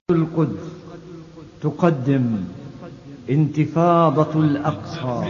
القدس تقدم انتفاضة الأقصى.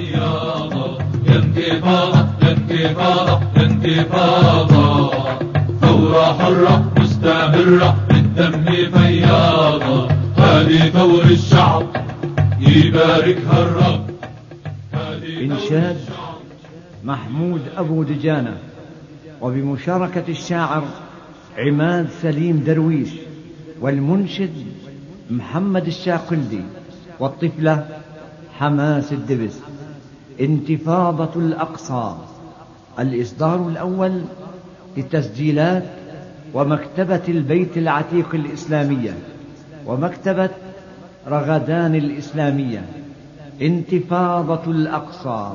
انتفاضة ثورة حرة مستمرة بالدم فياضة، هذه ثور الشعب يباركها الرب. إنشاد محمود أبو دجانة، وبمشاركة الشاعر عماد سليم درويش، والمنشد محمد الشاقلدي، والطفلة حماس الدبس. انتفاضة الأقصى، الإصدار الأول لتسجيلات ومكتبة البيت العتيق الإسلامية ومكتبة رغدان الإسلامية. انتفاضة الأقصى.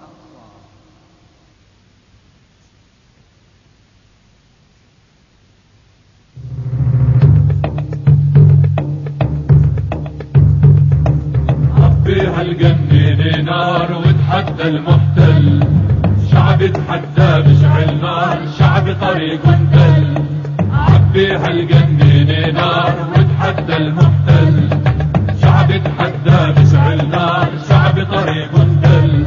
عبيها الجنين نار وتحدى المحتل، شعب تحدى بشعل نار، شعب طريق دل. عبيها الجنين نار وتحدى المحتل، شعب تحدى بشعل نار، شعب طريق دل.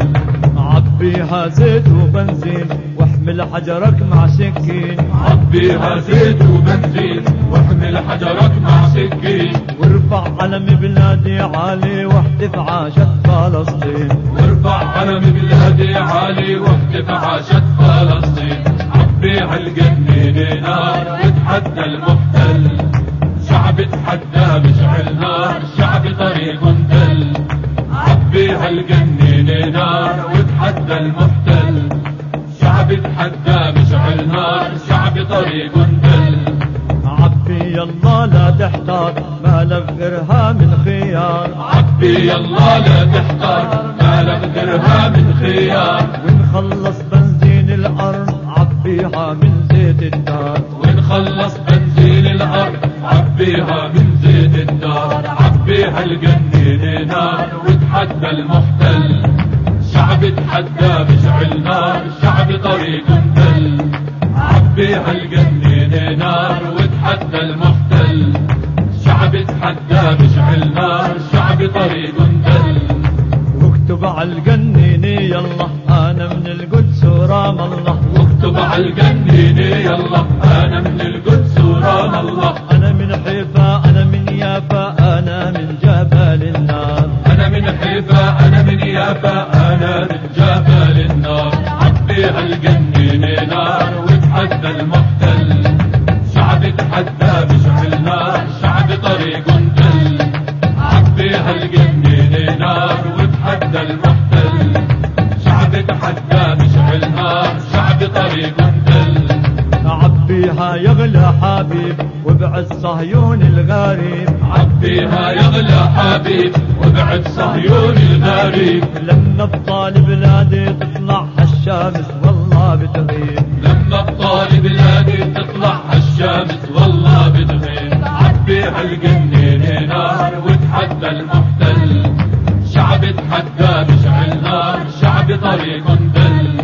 عبيها زيت وبنزين واحمل حجرك مع سكين، عبيها زيت وبنزين واحمل حجرك مع سكين. وارفع علم بلادي عالي واحتف عاشت فلسطين، وارفع علم بلادي عالي واحتف عاشت فلسطين. عبيها الجنين نار وتحدى المحتل، شعب تحدى بشعل نار، شعب طريق دل. عبيها الجنين نار وتحدى المحتل، شعب تحدى بشعل نار، شعب طريق دل. عبي يلا لا تحتار ما لك غيرها من خيار، عبي يلا لا تحتار ما لك غيرها من خيار. ونخلص بنزين الأرض عبيها من زيت الدار، ونخلص بنزين الأرض عبيها من زيت الدار. عبيها الجنين نار وتحدى المحتل، شعب تحدى بشعل نار، شعب طريق دل. عبيها الجنين نار وتحدى المحتل، شعب تحدى بشعل نار، شعب طريق دل. واكتب على الجنين يلا أنا من القدس ورام الله، واكتب على الجنين يلا أنا من القدس ورام الله. أنا من حيفا أنا من يافا أنا من جبل النار، أنا من حيفا أنا من يافا أنا من جبل النار. عبيها الجنين نار وتحدى المحتل، شعب تحدى بشعل نار، شعب طريق دل. عبيها الجنين نار وتحدى المحتل، شعب تحدى بشعل نار، شعب طريق دل. عبيها يغلى حبيب وبعد صهيون الغريب، عبيها يغلى حبيب وبعد صهيون الغريب. لما بطال بلادي تطلع الشمس والله بتغيب، لما بطال بلادي تطلع الشمس والله بتغيب. عبيها الجنين نار وتحدى المحتل، شعب تحدى بشعل نار، شعب طريق دل.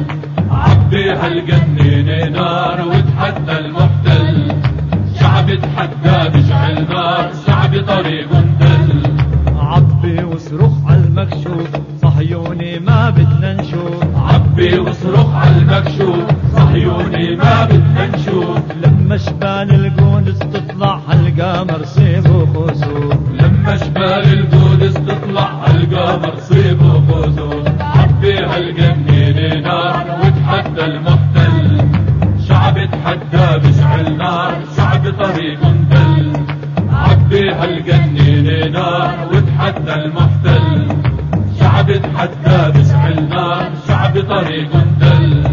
عبيها الجنين نار وتحدى المحتل، شعب تحدى بشعل نار، شعب طريق دل. عبي واصرخ على المكشوف صهيوني ما بدنا نشوف، عبي واصرخ على المكشوف صهيوني ما بدنا نشوف. لما شبال القدس تطلع هالقمر صيب وخسوف، لما شبال القدس تطلع هالقمر صيب وخسوف. عبيها الجنين نار وتحدى المحتل، شعب تحدى بشعل نار، شعب طريق دل. عبيها الجنين نار وتحدى المحتل، شعب تحدى بشعل نار، شعب طريق دل.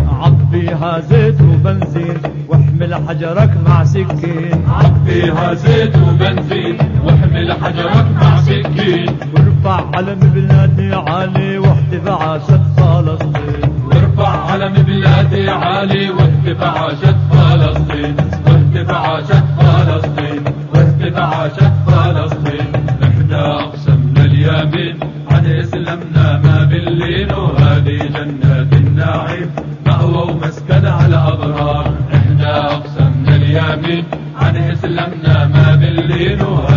عبيها زيت وبنزين واحمل حجرك مع سكين، عبيها زيت وبنزين واحمل حجرك مع سكين. وارفع علم بلادي عالي واحتف عاشت فلسطين، وارفع علم بلادي عالي واهتف عاشت فلسطين، واهتف عاشت فلسطين، واهتف عاشت فلسطين. احنا اقسمنا اليمين عن اسلامنا ما باللين، وهذه جنات النعيم مأوى ومسكن على الابرار. احنا اقسمنا اليمين عن اسلامنا ما باللين،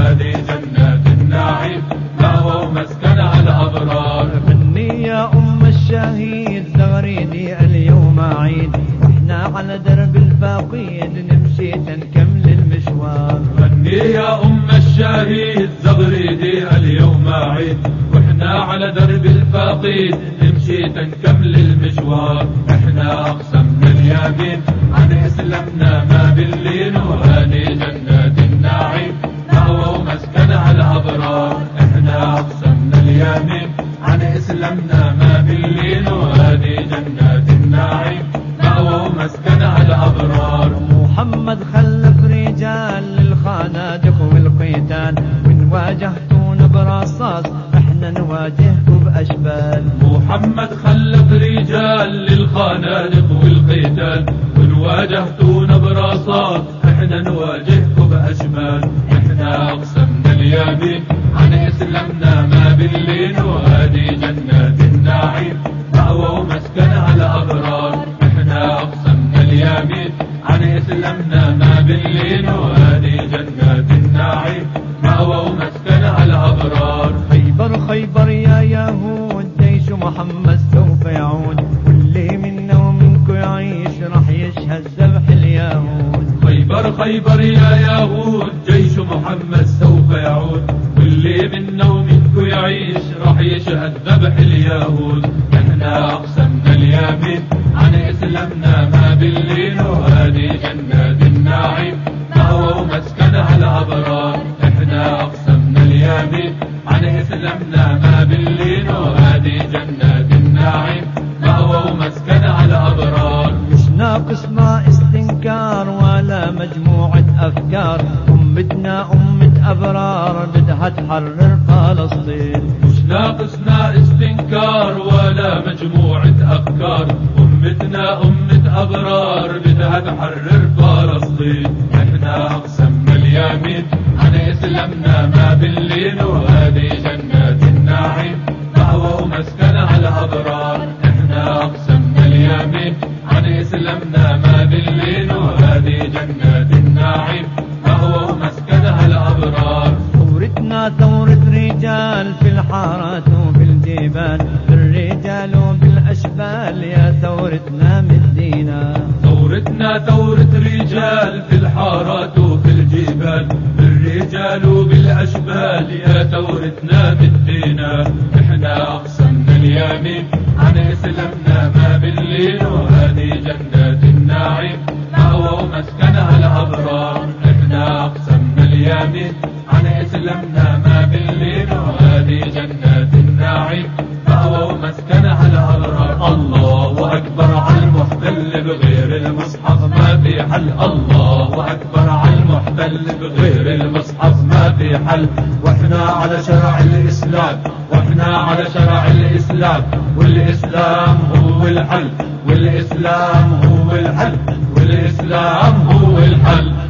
الشهيد زغريدي اليوم عيد، واحنا على درب الفقيد نمشي تنكمل المشوار. احنا اقسمنا اليمين عن اسلامنا ما باللين، وهذه جنات النعيم مأوى ومسكنها الابرار. احنا اقسمنا اليمين عن اسلامنا ما باللين، وهذه جنات النعيم مأوى ومسكنها الابرار. محمد خلف رجال للخنادق والقتال، وإن واجهتونا برصاص احنا نواجهكم بأشبال. محمد خلف رجال للخنادق والقتال، وإن واجهتونا برصاص احنا نواجهكم بأشبال. احنا أقسمنا اليمين عن إسلامنا ما باللين، وهذه جنات النعيم مأوى ومسكنها الأبرار. احنا أقسمنا اليمين عن إسلامنا ما باللين، وهذه جنات النعيم مأوى ومسكنها الأبرار. خيبر خيبر يا يهود جيش محمد سوف يعود، واللي منا ومنكو يعيش راح يشهد ذبح اليهود. خيبر خيبر يا يهود جيش محمد سوف يعود، واللي منا ومنكو يعيش راح يشهد ذبح اليهود. احنا أقسمنا اليمين عن إسلامنا ما باللين، وهذه جنات النعيم مأوى ومسكنها الأبرار. احنا أقسمنا اليمين عن إسلامنا ما باللين، وهذه جنات النعيم مأوى ومسكنها الأبرار. مش ناقص ما استنكار ولا مجموعة أفكار، أمتنا أمة أبرار بدها تحرر فلسطين. مش ناقصنا استنكار ولا مجموعة أفكار، أمتنا أمة أبرار بدها تحرر فلسطين. احنا أقسمنا اليمين عن إسلامنا ما باللين، وهذه جنات النعيم مأوى ومسكنها الأبرار. احنا أقسمنا اليمين عن إسلامنا ما باللين، وهذه جنات النعيم مأوى ومسكنها الأبرار. ثورتنا ثورة رجال في الحارات وفي الجبال، بالرجال وبالأشبال يا ثورتنا مدينا. ثورتنا ثورة رجال في الحارات وفي الجبال، بالرجال وبالأشبال يا ثورتنا مدينا. احنا أقسمنا اليمين عن إسلامنا ما بالليل، وهذه جنات النعيم مأوى ومسكنها الأبرار. احنا أقسمنا اليمين عن إسلامنا ما بالليل، وهذه جنات النعيم مأوى ومسكنها الأبرار. الله أكبر على المحتل بغير المصحف ما في حل. الله أكبر على المحتل بغير المصحف ما في حل. واحنا على شرع الإسلام، واحنا على شرع الإسلام، والإسلام هو الحل، والإسلام هو الحل، والإسلام هو الحل.